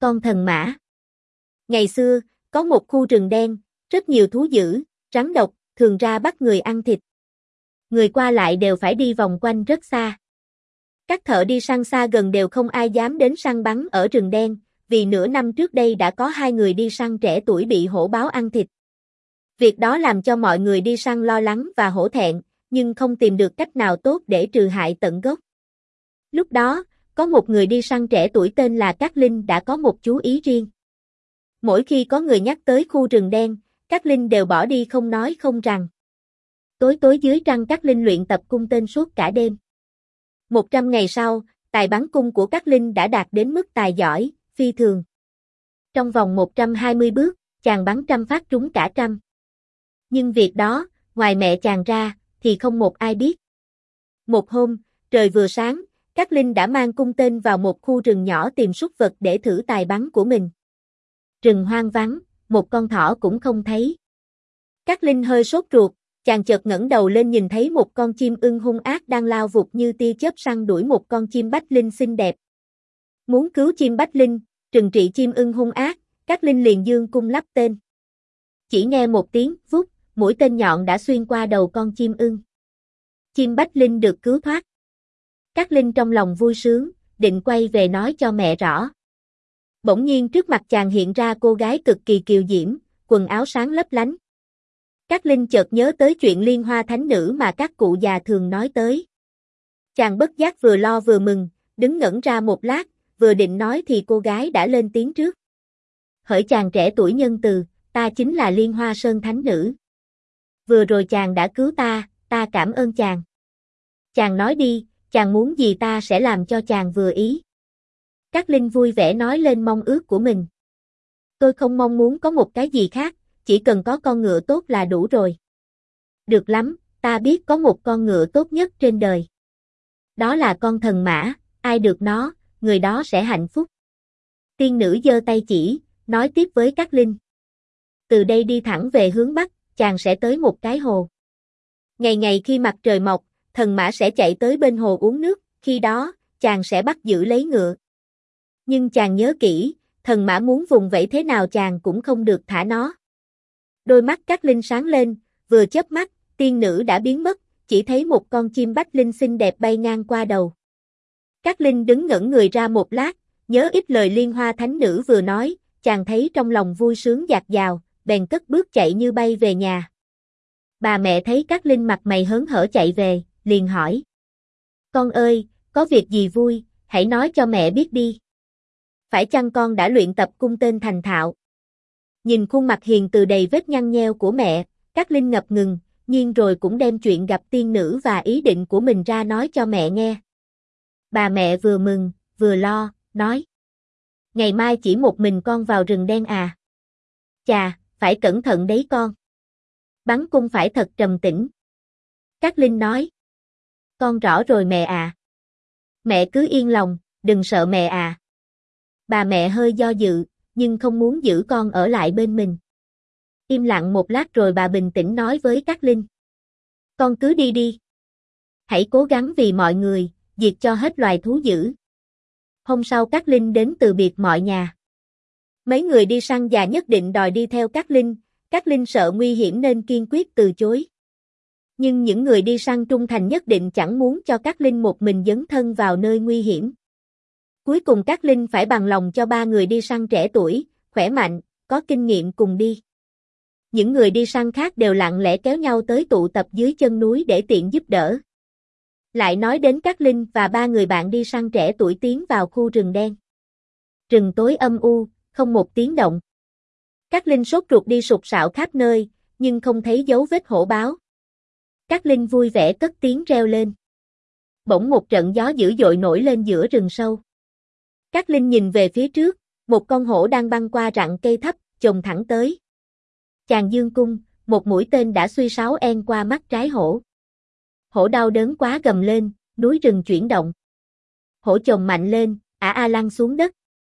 con thần mã. Ngày xưa, có một khu rừng đen, rất nhiều thú dữ, rắn độc, thường ra bắt người ăn thịt. Người qua lại đều phải đi vòng quanh rất xa. Các thợ đi săn xa gần đều không ai dám đến săn bắn ở rừng đen, vì nửa năm trước đây đã có 2 người đi săn trẻ tuổi bị hổ báo ăn thịt. Việc đó làm cho mọi người đi săn lo lắng và hổ thẹn, nhưng không tìm được cách nào tốt để trừ hại tận gốc. Lúc đó, có một người đi săn trẻ tuổi tên là Cát Linh đã có một chú ý riêng. Mỗi khi có người nhắc tới khu rừng đen, Cát Linh đều bỏ đi không nói không rằng. Tối tối dưới trăng Cát Linh luyện tập cung tên suốt cả đêm. 100 ngày sau, tài bắn cung của Cát Linh đã đạt đến mức tài giỏi, phi thường. Trong vòng 120 bước, chàng bắn 100 phát trúng cả 100. Nhưng việc đó, ngoài mẹ chàng ra, thì không một ai biết. Một hôm, trời vừa sáng, Cát Linh đã mang cung tên vào một khu rừng nhỏ tìm súc vật để thử tài bắn của mình. Rừng hoang vắng, một con thỏ cũng không thấy. Cát Linh hơi sốt ruột, chàng chợt ngẩng đầu lên nhìn thấy một con chim ưng hung ác đang lao vụt như tia chớp săn đuổi một con chim bách linh xinh đẹp. Muốn cứu chim bách linh, trừng trị chim ưng hung ác, Cát Linh liền giương cung lắp tên. Chỉ nghe một tiếng vút, mũi tên nhọn đã xuyên qua đầu con chim ưng. Chim bách linh được cứu thoát. Cát Linh trong lòng vui sướng, định quay về nói cho mẹ rõ. Bỗng nhiên trước mặt chàng hiện ra cô gái cực kỳ kiều diễm, quần áo sáng lấp lánh. Cát Linh chợt nhớ tới chuyện Liên Hoa Thánh Nữ mà các cụ già thường nói tới. Chàng bất giác vừa lo vừa mừng, đứng ngẩn ra một lát, vừa định nói thì cô gái đã lên tiếng trước. Hỡi chàng trẻ tuổi nhân từ, ta chính là Liên Hoa Sơn Thánh Nữ. Vừa rồi chàng đã cứu ta cảm ơn chàng. Chàng nói đi, chàng muốn gì ta sẽ làm cho chàng vừa ý. Cát Linh vui vẻ nói lên mong ước của mình. Tôi không mong muốn có một cái gì khác, chỉ cần có con ngựa tốt là đủ rồi. Được lắm, ta biết có một con ngựa tốt nhất trên đời. Đó là con thần mã, ai được nó, người đó sẽ hạnh phúc. Tiên nữ giơ tay chỉ, nói tiếp với Cát Linh. Từ đây đi thẳng về hướng Bắc, chàng sẽ tới một cái hồ. Ngày ngày khi mặt trời mọc, thần mã sẽ chạy tới bên hồ uống nước, khi đó, chàng sẽ bắt giữ lấy ngựa. Nhưng chàng nhớ kỹ, thần mã muốn vùng vẫy thế nào chàng cũng không được thả nó. Đôi mắt Cát Linh sáng lên, vừa chớp mắt, tiên nữ đã biến mất, chỉ thấy một con chim bách linh xinh đẹp bay ngang qua đầu. Cát Linh đứng ngẩn người ra một lát, nhớ ít lời Liên Hoa Thánh Nữ vừa nói, chàng thấy trong lòng vui sướng dạt dào, bèn cất bước chạy như bay về nhà. Bà mẹ thấy Cát Linh mặt mày hớn hở chạy về, liền hỏi. Con ơi, có việc gì vui, hãy nói cho mẹ biết đi. Phải chăng con đã luyện tập cung tên thành thạo? Nhìn khuôn mặt hiền từ đầy vết nhăn nheo của mẹ, Cát Linh ngập ngừng, nhưng rồi cũng đem chuyện gặp tiên nữ và ý định của mình ra nói cho mẹ nghe. Bà mẹ vừa mừng, vừa lo, nói. Ngày mai chỉ một mình con vào rừng đen à? Chà, phải cẩn thận đấy con. Bắn cung phải thật trầm tĩnh. Cát Linh nói. Con rõ rồi mẹ à. Mẹ cứ yên lòng, đừng sợ mẹ à. Bà mẹ hơi do dự, nhưng không muốn giữ con ở lại bên mình. Im lặng một lát rồi bà bình tĩnh nói với Cát Linh. Con cứ đi đi. Hãy cố gắng vì mọi người, diệt cho hết loài thú dữ. Hôm sau Cát Linh đến từ biệt mọi nhà. Mấy người đi săn già nhất định đòi đi theo Cát Linh sợ nguy hiểm nên kiên quyết từ chối. Nhưng những người đi săn trung thành nhất định chẳng muốn cho Cát Linh một mình dấn thân vào nơi nguy hiểm. Cuối cùng Cát Linh phải bằng lòng cho 3 người đi săn trẻ tuổi, khỏe mạnh, có kinh nghiệm cùng đi. Những người đi săn khác đều lặng lẽ kéo nhau tới tụ tập dưới chân núi để tiện giúp đỡ. Lại nói đến Cát Linh và 3 người bạn đi săn trẻ tuổi tiến vào khu rừng đen. Rừng tối âm u, không một tiếng động. Cát Linh sốt ruột đi sục sạo khắp nơi, nhưng không thấy dấu vết hổ báo. Cát Linh vui vẻ cất tiếng reo lên. Bỗng một trận gió dữ dội nổi lên giữa rừng sâu. Cát Linh nhìn về phía trước, một con hổ đang băng qua rặng cây thấp, chồm thẳng tới. Chàng dương cung, một mũi tên đã xuy sáo en qua mắt trái hổ. Hổ đau đớn quá gầm lên, núi rừng chuyển động. Hổ chồm mạnh lên, lăn xuống đất.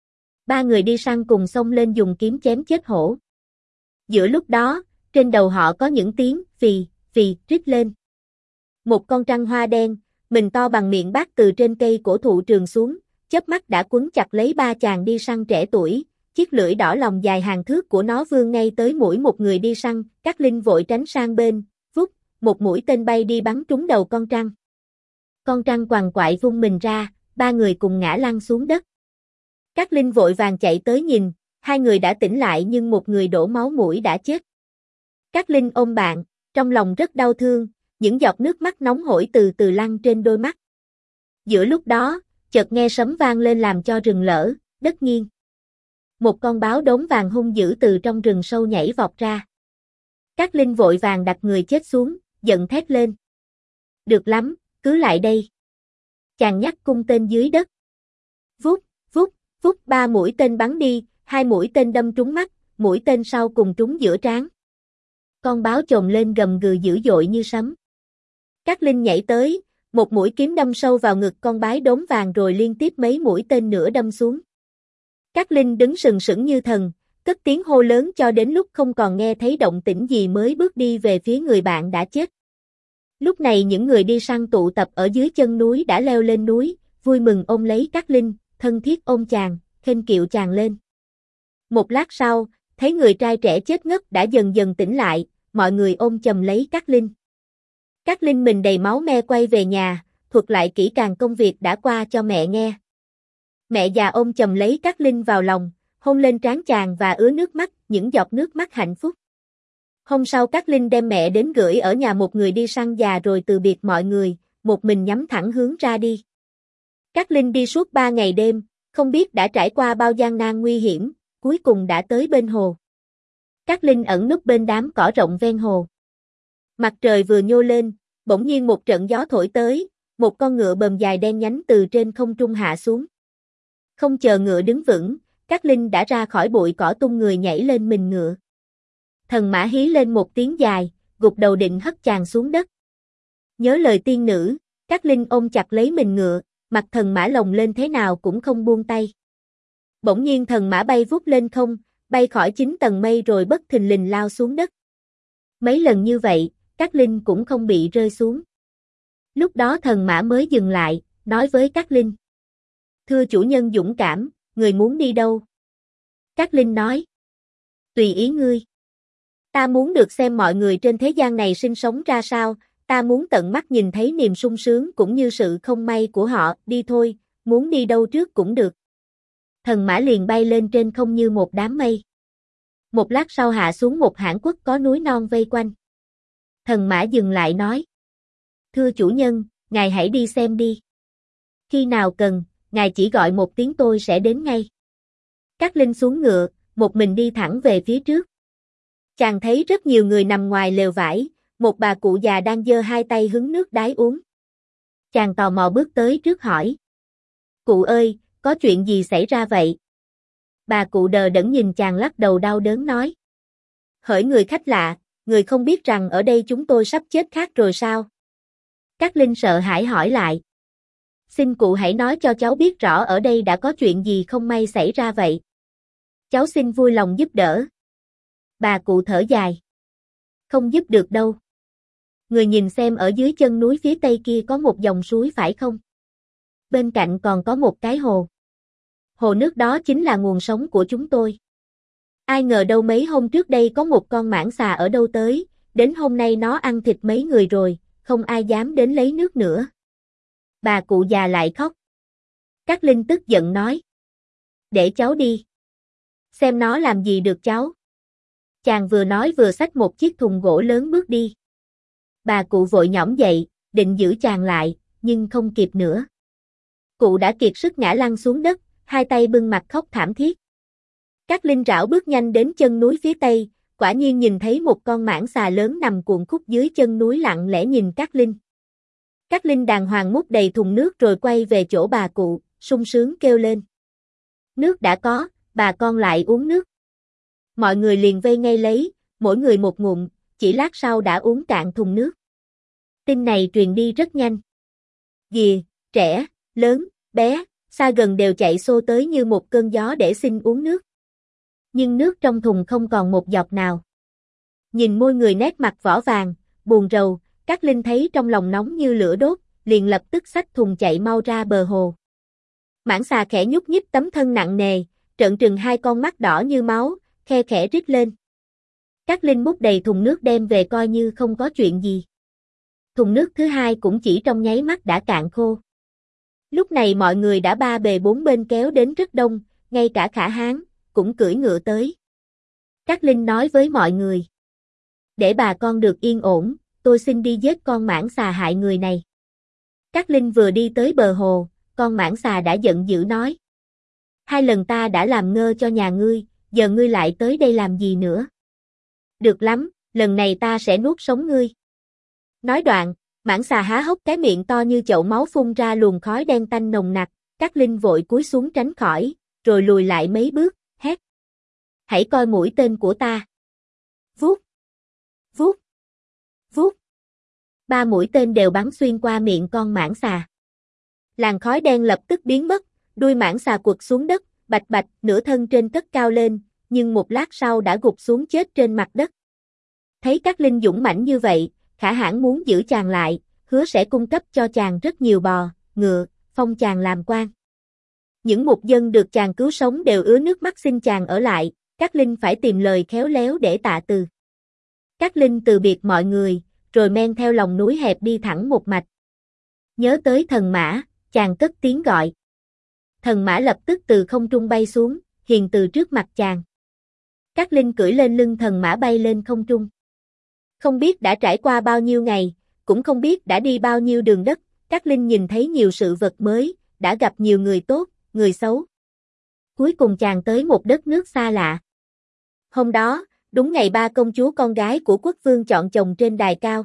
3 người đi săn cùng xông lên dùng kiếm chém chết hổ. Giữa lúc đó, trên đầu họ có những tiếng phì, phì, rít lên. Một con trăng hoa đen, mình to bằng miệng bát từ trên cây cổ thụ trườn xuống, chớp mắt đã quấn chặt lấy ba chàng đi săn trẻ tuổi, chiếc lưỡi đỏ lòng dài hàng thước của nó vươn ngay tới mũi một người đi săn, Cát Linh vội tránh sang bên, vút, một mũi tên bay đi bắn trúng đầu con trăng. Con trăng quằn quại vung mình ra, ba người cùng ngã lăn xuống đất. Cát Linh vội vàng chạy tới nhìn, hai người đã tỉnh lại nhưng một người đổ máu mũi đã chết. Cát Linh ôm bạn, trong lòng rất đau thương, những giọt nước mắt nóng hổi từ từ lăn trên đôi mắt. Giữa lúc đó, chợt nghe sấm vang lên làm cho rừng lở, đất nghiêng. Một con báo đốm vàng hung dữ từ trong rừng sâu nhảy vọt ra. Cát Linh vội vàng đặt người chết xuống, giận thét lên. Được lắm, cứ lại đây. Chàng nhắc cung tên dưới đất. Vút, vút, vút, ba mũi tên bắn đi, hai mũi tên đâm trúng mắt, mũi tên sau cùng trúng giữa trán. Con báo chồm lên gầm gừ dữ dội như sấm. Cát Linh nhảy tới, một mũi kiếm đâm sâu vào ngực con bái đốm vàng rồi liên tiếp mấy mũi tên nữa đâm xuống. Cát Linh đứng sừng sững như thần, cất tiếng hô lớn cho đến lúc không còn nghe thấy động tĩnh gì mới bước đi về phía người bạn đã chết. Lúc này những người đi săn tụ tập ở dưới chân núi đã leo lên núi, vui mừng ôm lấy Cát Linh, thân thiết ôm chàng, khênh kiệu chàng lên. Một lát sau, thấy người trai trẻ chết ngất đã dần dần tỉnh lại, mọi người ôm chầm lấy Cát Linh. Cát Linh mình đầy máu me quay về nhà, thuật lại kỹ càng công việc đã qua cho mẹ nghe. Mẹ già ôm chầm lấy Cát Linh vào lòng, hôn lên trán chàng và ứa nước mắt, những giọt nước mắt hạnh phúc. Hôm sau Cát Linh đem mẹ đến gửi ở nhà một người đi săn già rồi từ biệt mọi người, một mình nhắm thẳng hướng ra đi. Cát Linh đi suốt 3 ngày đêm, không biết đã trải qua bao gian nan nguy hiểm, cuối cùng đã tới bên hồ. Cát Linh ẩn núp bên đám cỏ rộng ven hồ. Mặt trời vừa nhô lên, bỗng nhiên một trận gió thổi tới, một con ngựa bờm dài đen nhánh từ trên không trung hạ xuống. Không chờ ngựa đứng vững, Cát Linh đã ra khỏi bụi cỏ tung người nhảy lên mình ngựa. Thần mã hí lên một tiếng dài, gục đầu định hất chàng xuống đất. Nhớ lời tiên nữ, Cát Linh ôm chặt lấy mình ngựa, mặt thần mã lồng lên thế nào cũng không buông tay. Bỗng nhiên thần mã bay vút lên không, bay khỏi 9 tầng mây rồi bất thình lình lao xuống đất. Mấy lần như vậy, Cát Linh cũng không bị rơi xuống. Lúc đó thần mã mới dừng lại, nói với Cát Linh. Thưa chủ nhân dũng cảm, người muốn đi đâu? Cát Linh nói. Tùy ý ngươi. Ta muốn được xem mọi người trên thế gian này sinh sống ra sao, ta muốn tận mắt nhìn thấy niềm sung sướng cũng như sự không may của họ, đi thôi, muốn đi đâu trước cũng được. Thần mã liền bay lên trên không như một đám mây. Một lát sau hạ xuống một hãng quốc có núi non vây quanh. Thần mã dừng lại nói. Thưa chủ nhân, ngài hãy đi xem đi. Khi nào cần, ngài chỉ gọi một tiếng tôi sẽ đến ngay. Cát Linh xuống ngựa, một mình đi thẳng về phía trước. Chàng thấy rất nhiều người nằm ngoài lều vải, một bà cụ già đang giơ hai tay hứng nước đái uống. Chàng tò mò bước tới trước hỏi. Cụ ơi, có chuyện gì xảy ra vậy? Bà cụ đờ đẫn nhìn chàng lắc đầu đau đớn nói. Hỡi người khách lạ, người không biết rằng ở đây chúng tôi sắp chết khát rồi sao? Cát Linh sợ hãi hỏi lại. Xin cụ hãy nói cho cháu biết rõ ở đây đã có chuyện gì không may xảy ra vậy. Cháu xin vui lòng giúp đỡ. Bà cụ thở dài. Không giúp được đâu. Người nhìn xem ở dưới chân núi phía tây kia có một dòng suối phải không? Bên cạnh còn có một cái hồ. Hồ nước đó chính là nguồn sống của chúng tôi. Ai ngờ đâu mấy hôm trước đây có một con mãng xà ở đâu tới, đến hôm nay nó ăn thịt mấy người rồi, không ai dám đến lấy nước nữa. Bà cụ già lại khóc. Cát Linh tức giận nói. Để cháu đi. Xem nó làm gì được cháu. Chàng vừa nói vừa xách một chiếc thùng gỗ lớn bước đi. Bà cụ vội nhõm dậy, định giữ chàng lại, nhưng không kịp nữa. Cụ đã kiệt sức ngã lăn xuống đất, hai tay bưng mặt khóc thảm thiết. Cát Linh rảo bước nhanh đến chân núi phía tây, quả nhiên nhìn thấy một con mãng xà lớn nằm cuộn khúc dưới chân núi lặng lẽ nhìn Cát Linh. Cát Linh đàng hoàng múc đầy thùng nước rồi quay về chỗ bà cụ, sung sướng kêu lên. Nước đã có, bà con lại uống nước. Mọi người liền vây ngay lấy, mỗi người một ngụm, chỉ lát sau đã uống cạn thùng nước. Tin này truyền đi rất nhanh. Gìa, trẻ, lớn, bé, xa gần đều chạy xô tới như một cơn gió để xin uống nước. Nhưng nước trong thùng không còn một giọt nào. Nhìn môi người nét mặt vỏ vàng, buồn rầu, Cát Linh thấy trong lòng nóng như lửa đốt, liền lập tức xách thùng chạy mau ra bờ hồ. Mãng xà khẽ nhúc nhích tấm thân nặng nề, trợn trừng hai con mắt đỏ như máu, khe khẽ rít lên. Cát Linh múc đầy thùng nước đem về coi như không có chuyện gì. Thùng nước thứ hai cũng chỉ trong nháy mắt đã cạn khô. Lúc này mọi người đã ba bề bốn bên kéo đến rất đông, ngay cả Khả Hán cũng cưỡi ngựa tới. Cát Linh nói với mọi người: để bà con được yên ổn, tôi xin đi giết con mãng xà hại người này. Cát Linh vừa đi tới bờ hồ, con mãng xà đã giận dữ nói: hai lần ta đã làm ngơ cho nhà ngươi, giờ ngươi lại tới đây làm gì nữa? Được lắm, lần này ta sẽ nuốt sống ngươi. Nói đoạn, mãng xà há hốc cái miệng to như chậu máu phun ra luồng khói đen tanh nồng nặc. Cát Linh vội cúi xuống tránh khỏi, rồi lùi lại mấy bước, hét: hãy coi mũi tên của ta. Vút, vút, vút. 3 mũi tên đều bắn xuyên qua miệng con mãng xà. Làn khói đen lập tức biến mất, đuôi mãng xà quật xuống đất, bạch bạch, nửa thân trên cất cao lên, nhưng một lát sau đã gục xuống chết trên mặt đất. Thấy Cát Linh dũng mãnh như vậy, Khả Hãn muốn giữ chàng lại, hứa sẽ cung cấp cho chàng rất nhiều bò, ngựa, phong chàng làm quan. Những mục dân được chàng cứu sống đều ứa nước mắt xin chàng ở lại, Cát Linh phải tìm lời khéo léo để tạ từ. Cát Linh từ biệt mọi người, rồi men theo lòng núi hẹp đi thẳng một mạch. Nhớ tới thần mã, chàng cất tiếng gọi. Thần mã lập tức từ không trung bay xuống, hiền từ trước mặt chàng. Cát Linh cưỡi lên lưng thần mã bay lên không trung. Không biết đã trải qua bao nhiêu ngày, cũng không biết đã đi bao nhiêu đường đất, Cát Linh nhìn thấy nhiều sự vật mới, đã gặp nhiều người tốt, người xấu. Cuối cùng chàng tới một đất nước xa lạ. Hôm đó, đúng ngày 3 công chúa con gái của quốc vương chọn chồng trên đài cao.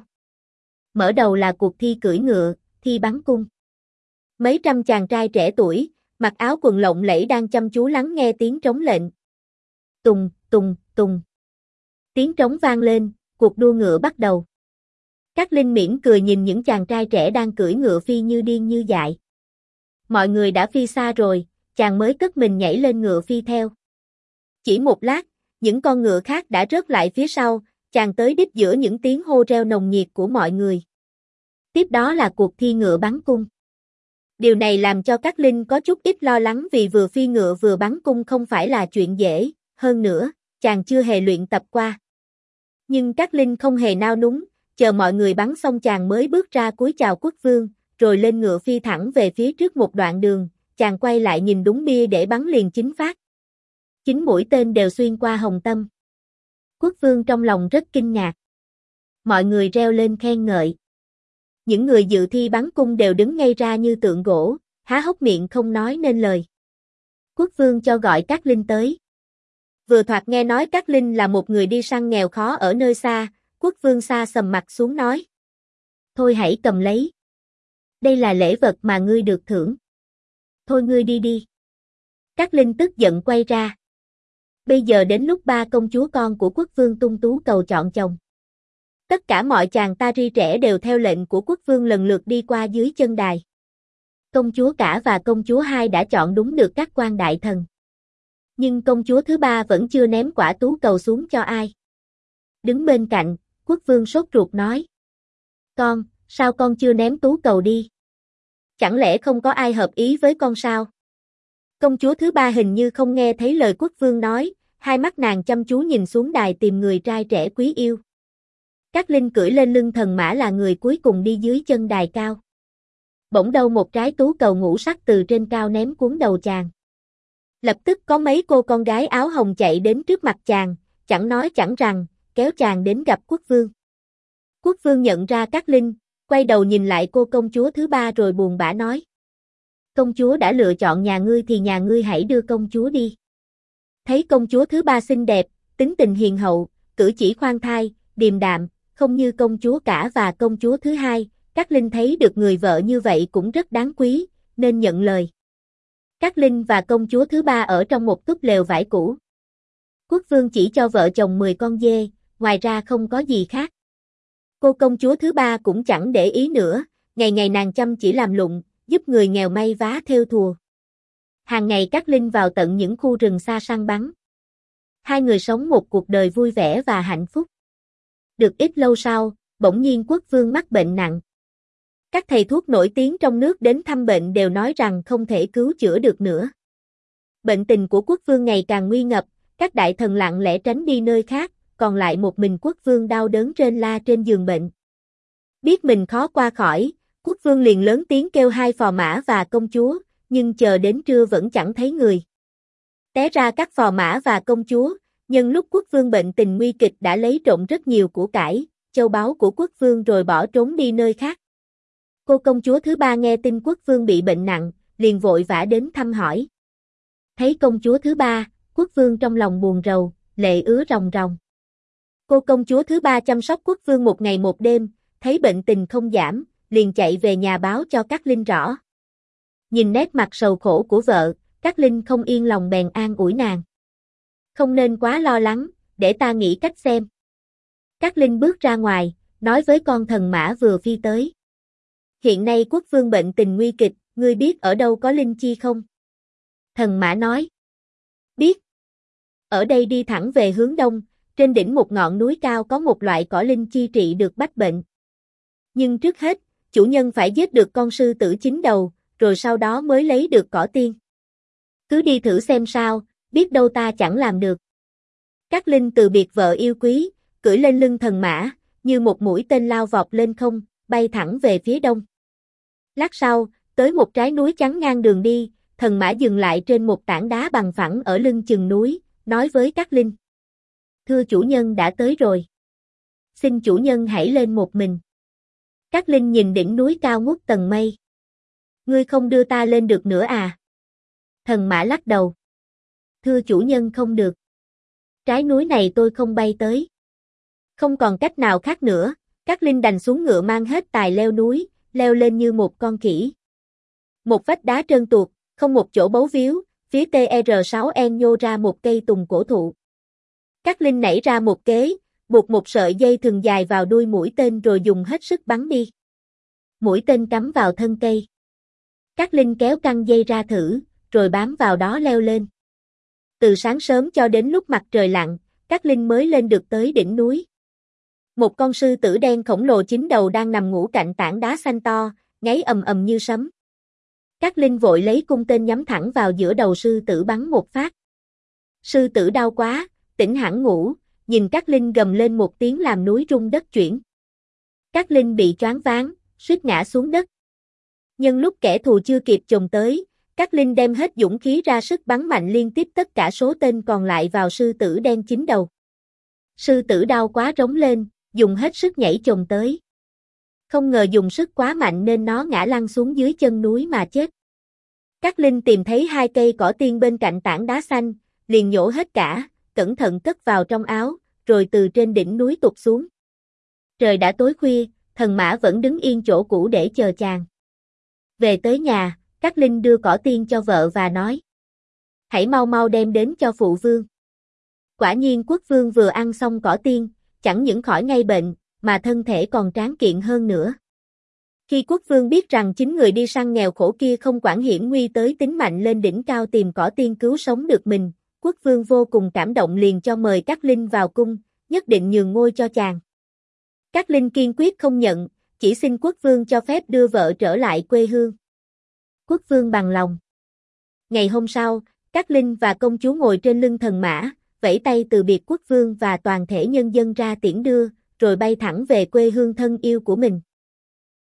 Mở đầu là cuộc thi cưỡi ngựa, thi bắn cung. Mấy trăm chàng trai trẻ tuổi, mặc áo quần lộng lẫy đang chăm chú lắng nghe tiếng trống lệnh. Tùng, tùng, tùng. Tiếng trống vang lên, cuộc đua ngựa bắt đầu. Cát Linh mỉm cười nhìn những chàng trai trẻ đang cưỡi ngựa phi như điên như dại. Mọi người đã phi xa rồi, chàng mới cất mình nhảy lên ngựa phi theo. Chỉ một lát, những con ngựa khác đã rớt lại phía sau, chàng tới đích giữa những tiếng hô reo nồng nhiệt của mọi người. Tiếp đó là cuộc thi ngựa bắn cung. Điều này làm cho Cát Linh có chút ít lo lắng vì vừa phi ngựa vừa bắn cung không phải là chuyện dễ, hơn nữa, chàng chưa hề luyện tập qua. Nhưng Cát Linh không hề nao núng, chờ mọi người bắn xong chàng mới bước ra cúi chào quốc vương, rồi lên ngựa phi thẳng về phía trước một đoạn đường, chàng quay lại nhìn đúng bia để bắn liền 9 phát. 9 mũi tên đều xuyên qua hồng tâm. Quốc vương trong lòng rất kinh ngạc. Mọi người reo lên khen ngợi. Những người dự thi bắn cung đều đứng ngây ra như tượng gỗ, há hốc miệng không nói nên lời. Quốc vương cho gọi Cát Linh tới. Vừa thoạt nghe nói Cát Linh là một người đi săn nghèo khó ở nơi xa, quốc vương sa sầm mặt xuống nói: thôi hãy cầm lấy. Đây là lễ vật mà ngươi được thưởng. Thôi ngươi đi đi. Cát Linh tức giận quay ra. Bây giờ đến lúc 3 công chúa con của quốc vương tung tú cầu chọn chồng. Tất cả mọi chàng ta ri trẻ đều theo lệnh của quốc vương lần lượt đi qua dưới chân đài. Công chúa cả và công chúa hai đã chọn đúng được các quan đại thần. Nhưng công chúa thứ 3 vẫn chưa ném quả tú cầu xuống cho ai. Đứng bên cạnh, quốc vương sốt ruột nói: con, sao con chưa ném tú cầu đi? Chẳng lẽ không có ai hợp ý với con sao? Công chúa thứ 3 hình như không nghe thấy lời quốc vương nói, hai mắt nàng chăm chú nhìn xuống đài tìm người trai trẻ quý yêu. Cát Linh cưỡi lên lưng thần mã là người cuối cùng đi dưới chân đài cao. Bỗng đâu một trái tú cầu ngũ sắc từ trên cao ném cuốn đầu chàng. Lập tức có mấy cô con gái áo hồng chạy đến trước mặt chàng, chẳng nói chẳng rằng, kéo chàng đến gặp quốc vương. Quốc vương nhận ra Cát Linh, quay đầu nhìn lại cô công chúa thứ 3 rồi buồn bã nói: công chúa đã lựa chọn nhà ngươi thì nhà ngươi hãy đưa công chúa đi. Thấy công chúa thứ 3 xinh đẹp, tính tình hiền hậu, cử chỉ khoan thai, điềm đạm, không như công chúa cả và công chúa thứ 2, Cát Linh thấy được người vợ như vậy cũng rất đáng quý, nên nhận lời. Cát Linh và công chúa thứ 3 ở trong một túp lều vải cũ. Quốc vương chỉ cho vợ chồng 10 con dê, ngoài ra không có gì khác. Cô công chúa thứ 3 cũng chẳng để ý nữa, ngày ngày nàng chăm chỉ làm lụng, giúp người nghèo may vá thêu thùa. Hàng ngày Cát Linh vào tận những khu rừng xa săn bắn. Hai người sống một cuộc đời vui vẻ và hạnh phúc. Được ít lâu sau, bỗng nhiên quốc vương mắc bệnh nặng. Các thầy thuốc nổi tiếng trong nước đến thăm bệnh đều nói rằng không thể cứu chữa được nữa. Bệnh tình của quốc vương ngày càng nguy ngập, các đại thần lặng lẽ tránh đi nơi khác, còn lại một mình quốc vương đau đớn rên la trên giường bệnh. Biết mình khó qua khỏi, quốc vương liền lớn tiếng kêu hai phò mã và công chúa, nhưng chờ đến trưa vẫn chẳng thấy người. Té ra các phò mã và công chúa, nhân lúc quốc vương bệnh tình nguy kịch đã lấy trộm rất nhiều của cải, châu báu của quốc vương rồi bỏ trốn đi nơi khác. Cô công chúa thứ ba nghe tin quốc vương bị bệnh nặng, liền vội vã đến thăm hỏi. Thấy công chúa thứ ba, quốc vương trong lòng buồn rầu, lệ ứa ròng ròng. Cô công chúa thứ ba chăm sóc quốc vương một ngày một đêm, thấy bệnh tình không giảm, liền chạy về nhà báo cho Cát Linh rõ. Nhìn nét mặt sầu khổ của vợ, Cát Linh không yên lòng bèn an ủi nàng. Không nên quá lo lắng, để ta nghĩ cách xem. Cát Linh bước ra ngoài, nói với con thần mã vừa phi tới. Hiện nay quốc vương bệnh tình nguy kịch, ngươi biết ở đâu có linh chi không? Thần mã nói. Biết. Ở đây đi thẳng về hướng đông, trên đỉnh một ngọn núi cao có một loại cỏ linh chi trị được bách bệnh. Nhưng trước hết, chủ nhân phải giết được con sư tử 9 đầu, rồi sau đó mới lấy được cỏ tiên. Cứ đi thử xem sao, biết đâu ta chẳng làm được. Cát Linh từ biệt vợ yêu quý, cưỡi lên lưng thần mã, như một mũi tên lao vọt lên không, bay thẳng về phía đông. Lát sau, tới một trái núi chắn ngang đường đi, thần mã dừng lại trên một tảng đá bằng phẳng ở lưng chừng núi, nói với Cát Linh. Thưa chủ nhân đã tới rồi. Xin chủ nhân hãy lên một mình. Cát Linh nhìn đỉnh núi cao ngút tầng mây. Ngươi không đưa ta lên được nữa à? Thần mã lắc đầu. Thưa chủ nhân không được. Trái núi này tôi không bay tới. Không còn cách nào khác nữa, Cát Linh đành xuống ngựa mang hết tài leo núi, leo lên như một con khỉ. Một vách đá trơn tuột, không một chỗ bấu víu, phía TR6N nhô ra một cây tùng cổ thụ. Cát Linh nảy ra một kế, buộc một sợi dây thừng dài vào đuôi mũi tên rồi dùng hết sức bắn đi. Mũi tên cắm vào thân cây. Cát Linh kéo căng dây ra thử, rồi bám vào đó leo lên. Từ sáng sớm cho đến lúc mặt trời lặn, Cát Linh mới lên được tới đỉnh núi. Một con sư tử đen khổng lồ 9 đầu đang nằm ngủ cạnh tảng đá xanh to, ngáy ầm ầm như sấm. Cát Linh vội lấy cung tên nhắm thẳng vào giữa đầu sư tử bắn một phát. Sư tử đau quá, tỉnh hẳn ngủ, nhìn Cát Linh gầm lên một tiếng làm núi rung đất chuyển. Cát Linh bị choáng váng, suýt ngã xuống đất. Nhân lúc kẻ thù chưa kịp chồm tới, Cát Linh đem hết dũng khí ra sức bắn mạnh liên tiếp tất cả số tên còn lại vào sư tử đen 9 đầu. Sư tử đau quá rống lên, dùng hết sức nhảy chồm tới. Không ngờ dùng sức quá mạnh nên nó ngã lăn xuống dưới chân núi mà chết. Cát Linh tìm thấy 2 cây cỏ tiên bên cạnh tảng đá xanh, liền nhổ hết cả, cẩn thận cất vào trong áo, rồi từ trên đỉnh núi tụt xuống. Trời đã tối khuya, thần mã vẫn đứng yên chỗ cũ để chờ chàng. Về tới nhà, Cát Linh đưa cỏ tiên cho vợ và nói. Hãy mau mau đem đến cho phụ vương. Quả nhiên quốc vương vừa ăn xong cỏ tiên, chẳng những khỏi ngay bệnh, mà thân thể còn tráng kiện hơn nữa. Khi quốc vương biết rằng 9 người đi săn nghèo khổ kia không quản hiểm nguy tới tính mạnh lên đỉnh cao tìm cỏ tiên cứu sống được mình, quốc vương vô cùng cảm động liền cho mời Cát Linh vào cung, nhất định nhường ngôi cho chàng. Cát Linh kiên quyết không nhận, chỉ xin quốc vương cho phép đưa vợ trở lại quê hương. Quốc vương bằng lòng. Ngày hôm sau, Cát Linh và công chúa ngồi trên lưng thần mã, vẫy tay từ biệt quốc vương và toàn thể nhân dân ra tiễn đưa, rồi bay thẳng về quê hương thân yêu của mình.